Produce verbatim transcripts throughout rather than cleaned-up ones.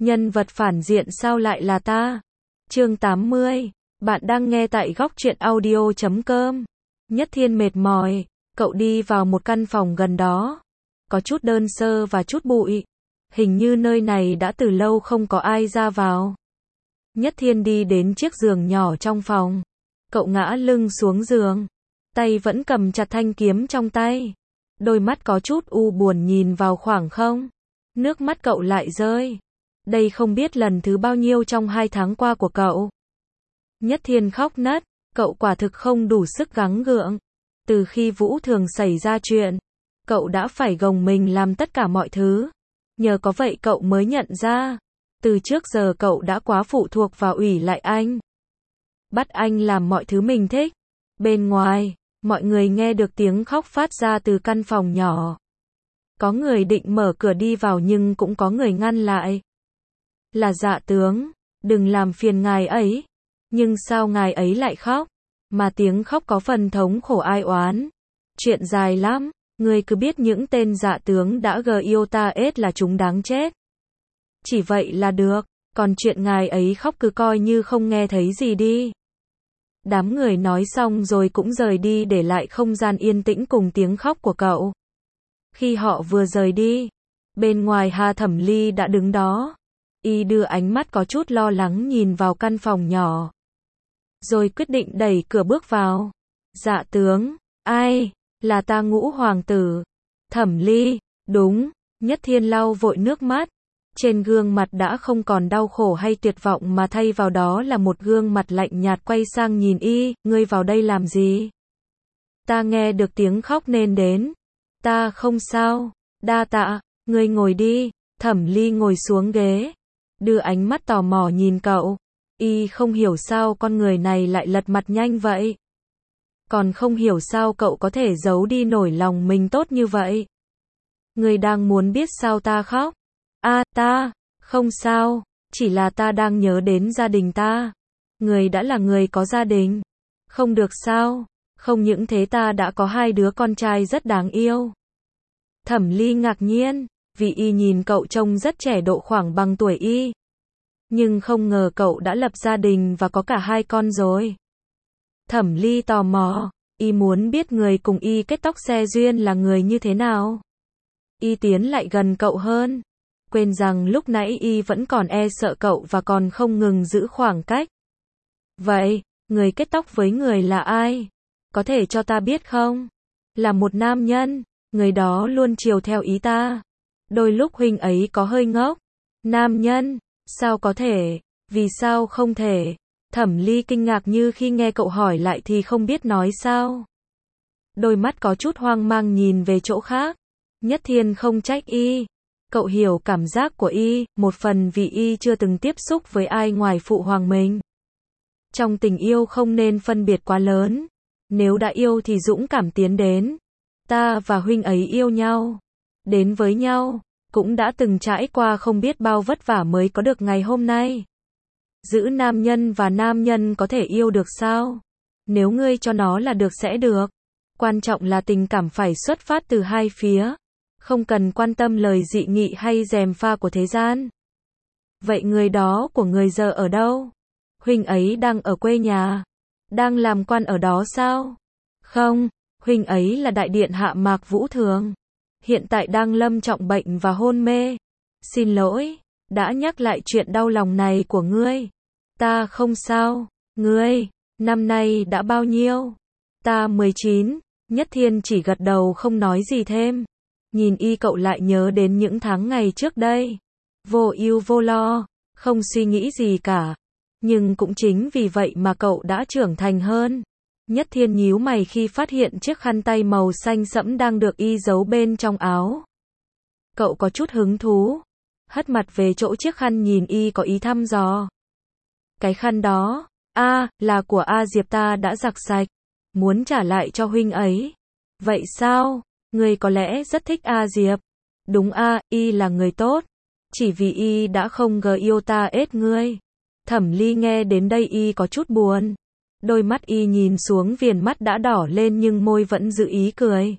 Nhân vật phản diện sao lại là ta? Chương tám mươi. Bạn đang nghe tại góc truyện audio chấm com. Nhất Thiên mệt mỏi, cậu đi vào một căn phòng gần đó. Có chút đơn sơ và chút bụi. Hình như nơi này đã từ lâu không có ai ra vào. Nhất Thiên đi đến chiếc giường nhỏ trong phòng. Cậu ngã lưng xuống giường. Tay vẫn cầm chặt thanh kiếm trong tay. Đôi mắt có chút u buồn nhìn vào khoảng không. Nước mắt cậu lại rơi. Đây không biết lần thứ bao nhiêu trong hai tháng qua của cậu. Nhất Thiên khóc nấc, cậu quả thực không đủ sức gắng gượng. Từ khi Vũ Thường xảy ra chuyện, cậu đã phải gồng mình làm tất cả mọi thứ. Nhờ có vậy cậu mới nhận ra, từ trước giờ cậu đã quá phụ thuộc vào ủy lại anh. Bắt anh làm mọi thứ mình thích. Bên ngoài, mọi người nghe được tiếng khóc phát ra từ căn phòng nhỏ. Có người định mở cửa đi vào nhưng cũng có người ngăn lại. Là Dạ tướng, đừng làm phiền ngài ấy. Nhưng sao ngài ấy lại khóc? Mà tiếng khóc có phần thống khổ ai oán. Chuyện dài lắm, ngươi cứ biết những tên dạ tướng đã gờ yêu ta ết là chúng đáng chết. Chỉ vậy là được, còn chuyện ngài ấy khóc cứ coi như không nghe thấy gì đi. Đám người nói xong rồi cũng rời đi để lại không gian yên tĩnh cùng tiếng khóc của cậu. Khi họ vừa rời đi, bên ngoài Hà Thẩm Ly đã đứng đó. Y đưa ánh mắt có chút lo lắng nhìn vào căn phòng nhỏ. Rồi quyết định đẩy cửa bước vào. Dạ tướng, ai? Là ta Ngũ hoàng tử. Thẩm Ly, đúng. Nhất Thiên lau vội nước mắt. Trên gương mặt đã không còn đau khổ hay tuyệt vọng mà thay vào đó là một gương mặt lạnh nhạt quay sang nhìn y, ngươi vào đây làm gì? Ta nghe được tiếng khóc nên đến. Ta không sao, đa tạ, ngươi ngồi đi. Thẩm Ly ngồi xuống ghế, đưa ánh mắt tò mò nhìn cậu. Y không hiểu sao con người này lại lật mặt nhanh vậy. Còn không hiểu sao cậu có thể giấu đi nổi lòng mình tốt như vậy. Ngươi đang muốn biết sao ta khóc? À, ta, không sao, chỉ là ta đang nhớ đến gia đình ta. Ngươi đã là người có gia đình. Không được sao? Không những thế ta đã có hai đứa con trai rất đáng yêu. Thẩm Ly ngạc nhiên, vì y nhìn cậu trông rất trẻ độ khoảng bằng tuổi y. Nhưng không ngờ cậu đã lập gia đình và có cả hai con rồi. Thẩm Ly tò mò, y muốn biết người cùng y kết tóc xe duyên là người như thế nào. Y tiến lại gần cậu hơn, quên rằng lúc nãy y vẫn còn e sợ cậu và còn không ngừng giữ khoảng cách. Vậy, người kết tóc với người là ai? Có thể cho ta biết không? Là một nam nhân, người đó luôn chiều theo ý ta. Đôi lúc huynh ấy có hơi ngốc. Nam nhân? Sao có thể? Vì sao không thể? Thẩm Ly kinh ngạc như khi nghe cậu hỏi lại thì không biết nói sao. Đôi mắt có chút hoang mang nhìn về chỗ khác. Nhất Thiên không trách y. Cậu hiểu cảm giác của y, một phần vì y chưa từng tiếp xúc với ai ngoài phụ hoàng mình. Trong tình yêu không nên phân biệt quá lớn. Nếu đã yêu thì dũng cảm tiến đến. Ta và huynh ấy yêu nhau. Đến với nhau. Cũng đã từng trải qua không biết bao vất vả mới có được ngày hôm nay. Giữ nam nhân và nam nhân có thể yêu được sao? Nếu ngươi cho nó là được sẽ được. Quan trọng là tình cảm phải xuất phát từ hai phía. Không cần quan tâm lời dị nghị hay gièm pha của thế gian. Vậy người đó của người giờ ở đâu? Huynh ấy đang ở quê nhà. Đang làm quan ở đó sao? Không, huynh ấy là đại điện hạ Mạc Vũ Thường. Hiện tại đang lâm trọng bệnh và hôn mê. Xin lỗi, đã nhắc lại chuyện đau lòng này của ngươi. Ta không sao. Ngươi, năm nay đã bao nhiêu? Ta mười chín. Nhất Thiên chỉ gật đầu không nói gì thêm. Nhìn y cậu lại nhớ đến những tháng ngày trước đây. Vô ưu vô lo, không suy nghĩ gì cả. Nhưng cũng chính vì vậy mà cậu đã trưởng thành hơn. Nhất Thiên nhíu mày khi phát hiện chiếc khăn tay màu xanh sẫm đang được y giấu bên trong áo. Cậu có chút hứng thú, hất mặt về chỗ chiếc khăn nhìn y có ý thăm dò. Cái khăn đó, a, à, là của A Diệp ta đã giặt sạch, muốn trả lại cho huynh ấy. Vậy sao? Ngươi có lẽ rất thích A Diệp. Đúng a, y là người tốt. Chỉ vì y đã không gờ yêu ta ết ngươi. Thẩm Ly nghe đến đây y có chút buồn. Đôi mắt y nhìn xuống viền mắt đã đỏ lên nhưng môi vẫn giữ ý cười.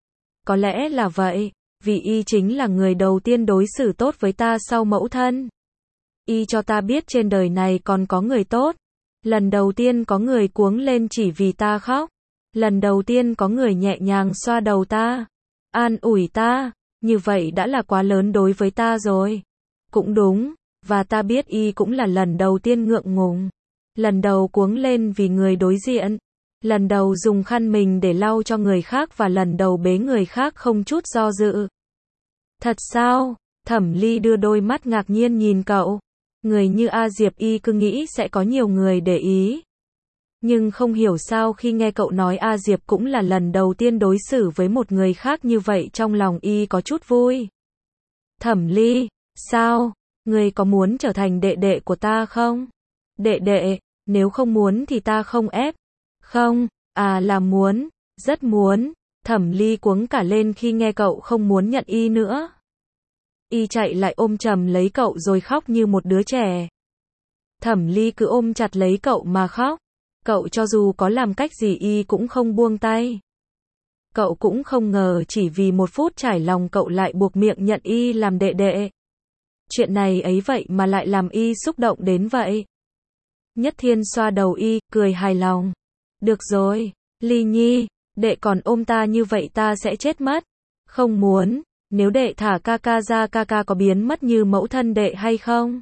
Có lẽ là vậy, vì y chính là người đầu tiên đối xử tốt với ta sau mẫu thân. Y cho ta biết trên đời này còn có người tốt. Lần đầu tiên có người cuống lên chỉ vì ta khóc. Lần đầu tiên có người nhẹ nhàng xoa đầu ta, an ủi ta, như vậy đã là quá lớn đối với ta rồi. Cũng đúng, và ta biết Y cũng là lần đầu tiên ngượng ngùng. Lần đầu cuống lên vì người đối diện. Lần đầu dùng khăn mình để lau cho người khác và lần đầu bế người khác không chút do dự. Thật sao? Thẩm Ly đưa đôi mắt ngạc nhiên nhìn cậu. Người như A Diệp Y cứ nghĩ sẽ có nhiều người để ý. Nhưng không hiểu sao khi nghe cậu nói A Diệp cũng là lần đầu tiên đối xử với một người khác như vậy trong lòng Y có chút vui. Thẩm Ly, sao? Người có muốn trở thành đệ đệ của ta không? Đệ đệ, nếu không muốn thì ta không ép. Không, à là muốn, rất muốn. Thẩm Ly cuống cả lên khi nghe cậu không muốn nhận Y nữa. Y chạy lại ôm chầm lấy cậu rồi khóc như một đứa trẻ. Thẩm Ly cứ ôm chặt lấy cậu mà khóc. Cậu cho dù có làm cách gì Y cũng không buông tay. Cậu cũng không ngờ chỉ vì một phút trải lòng cậu lại buộc miệng nhận Y làm đệ đệ. Chuyện này ấy vậy mà lại làm Y xúc động đến vậy. Nhất Thiên xoa đầu Y, cười hài lòng. Được rồi, Ly Nhi, đệ còn ôm ta như vậy ta sẽ chết mất. Không muốn, nếu đệ thả ca ca ra ca ca có biến mất như mẫu thân đệ hay không?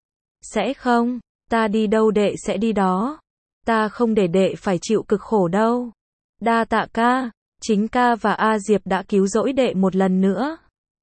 Sẽ không, ta đi đâu đệ sẽ đi đó. Ta không để đệ phải chịu cực khổ đâu. Đa tạ ca, chính ca và A Diệp đã cứu rỗi đệ một lần nữa.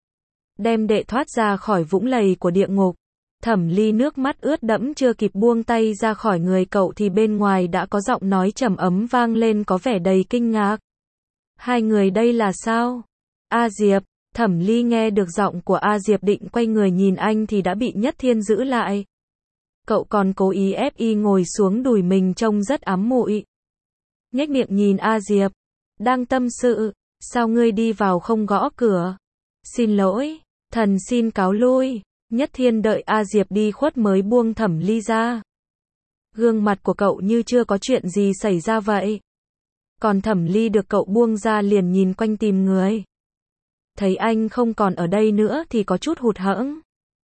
Đem đệ thoát ra khỏi vũng lầy của địa ngục. Thẩm Ly nước mắt ướt đẫm chưa kịp buông tay ra khỏi người cậu thì bên ngoài đã có giọng nói trầm ấm vang lên có vẻ đầy kinh ngạc. Hai người đây là sao? A Diệp, Thẩm Ly nghe được giọng của A Diệp định quay người nhìn anh thì đã bị Nhất Thiên giữ lại. Cậu còn cố ý ép Y ngồi xuống đùi mình trông rất ám muội. Nhếch miệng nhìn A Diệp. Đang tâm sự, sao ngươi đi vào không gõ cửa? Xin lỗi, thần xin cáo lui. Nhất Thiên đợi A Diệp đi khuất mới buông Thẩm Ly ra. Gương mặt của cậu như chưa có chuyện gì xảy ra vậy. Còn Thẩm Ly được cậu buông ra liền nhìn quanh tìm người. Thấy anh không còn ở đây nữa thì có chút hụt hẫng.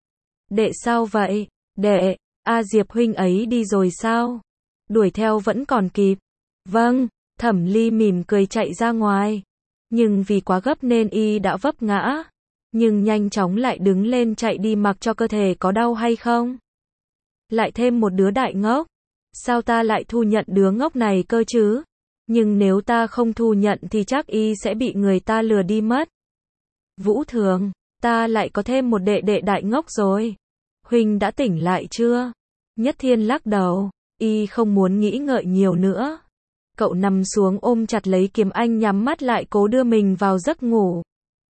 Đệ sao vậy? Đệ, A Diệp huynh ấy đi rồi sao? Đuổi theo vẫn còn kịp. Vâng, Thẩm Ly mỉm cười chạy ra ngoài. Nhưng vì quá gấp nên Y đã vấp ngã. Nhưng nhanh chóng lại đứng lên chạy đi mặc cho cơ thể có đau hay không. Lại thêm một đứa đại ngốc. Sao ta lại thu nhận đứa ngốc này cơ chứ? Nhưng nếu ta không thu nhận thì chắc Y sẽ bị người ta lừa đi mất. Vũ Thường, ta lại có thêm một đệ đệ đại ngốc rồi. Huynh đã tỉnh lại chưa? Nhất Thiên lắc đầu, Y không muốn nghĩ ngợi nhiều nữa. Cậu nằm xuống ôm chặt lấy kiếm anh nhắm mắt lại cố đưa mình vào giấc ngủ.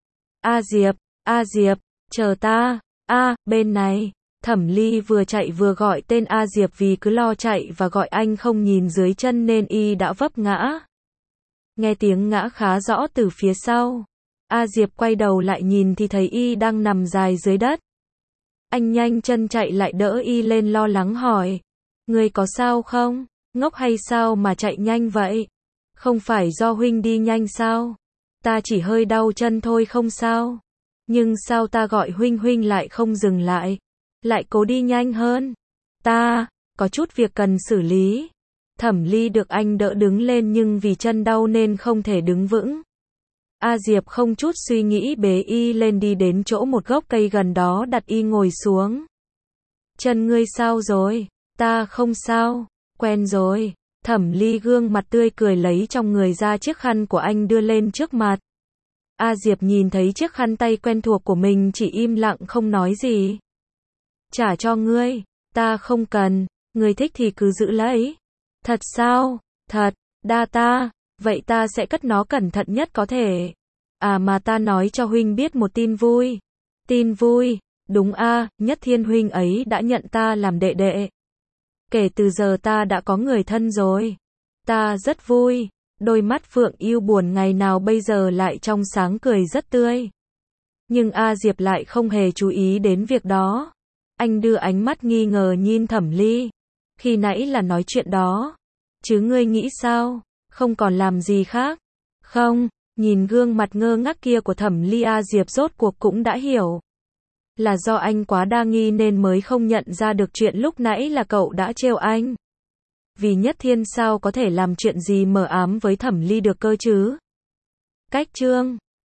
A Diệp, A Diệp, chờ ta, a, bên này. Thẩm Ly vừa chạy vừa gọi tên A Diệp vì cứ lo chạy và gọi anh không nhìn dưới chân nên Y đã vấp ngã. Nghe tiếng ngã khá rõ từ phía sau. A Diệp quay đầu lại nhìn thì thấy Y đang nằm dài dưới đất. Anh nhanh chân chạy lại đỡ Y lên lo lắng hỏi. Người có sao không? Ngốc hay sao mà chạy nhanh vậy? Không phải do huynh đi nhanh sao? Ta chỉ hơi đau chân thôi không sao. Nhưng sao ta gọi huynh huynh lại không dừng lại? Lại cố đi nhanh hơn. Ta, có chút việc cần xử lý. Thẩm Ly được anh đỡ đứng lên nhưng vì chân đau nên không thể đứng vững. A Diệp không chút suy nghĩ bế Y lên đi đến chỗ một gốc cây gần đó đặt Y ngồi xuống. Chân ngươi sao rồi? Ta không sao, quen rồi. Thẩm Ly gương mặt tươi cười lấy trong người ra chiếc khăn của anh đưa lên trước mặt. A Diệp nhìn thấy chiếc khăn tay quen thuộc của mình chỉ im lặng không nói gì. Trả cho ngươi, ta không cần, ngươi thích thì cứ giữ lấy. Thật sao? Thật, đa ta, vậy ta sẽ cất nó cẩn thận nhất có thể. À mà ta nói cho huynh biết một tin vui. Tin vui, đúng a, Nhất Thiên huynh ấy đã nhận ta làm đệ đệ. Kể từ giờ ta đã có người thân rồi. Ta rất vui. Đôi mắt Phượng Yêu buồn ngày nào bây giờ lại trong sáng cười rất tươi. Nhưng A Diệp lại không hề chú ý đến việc đó. Anh đưa ánh mắt nghi ngờ nhìn Thẩm Ly. Khi nãy là nói chuyện đó. Chứ ngươi nghĩ sao? Không còn làm gì khác? Không, nhìn gương mặt ngơ ngác kia của Thẩm Ly A Diệp rốt cuộc cũng đã hiểu. Là do anh quá đa nghi nên mới không nhận ra được chuyện lúc nãy là cậu đã trêu anh. Vì Nhất Thiên sao có thể làm chuyện gì mờ ám với Thẩm Ly được cơ chứ? Cách chương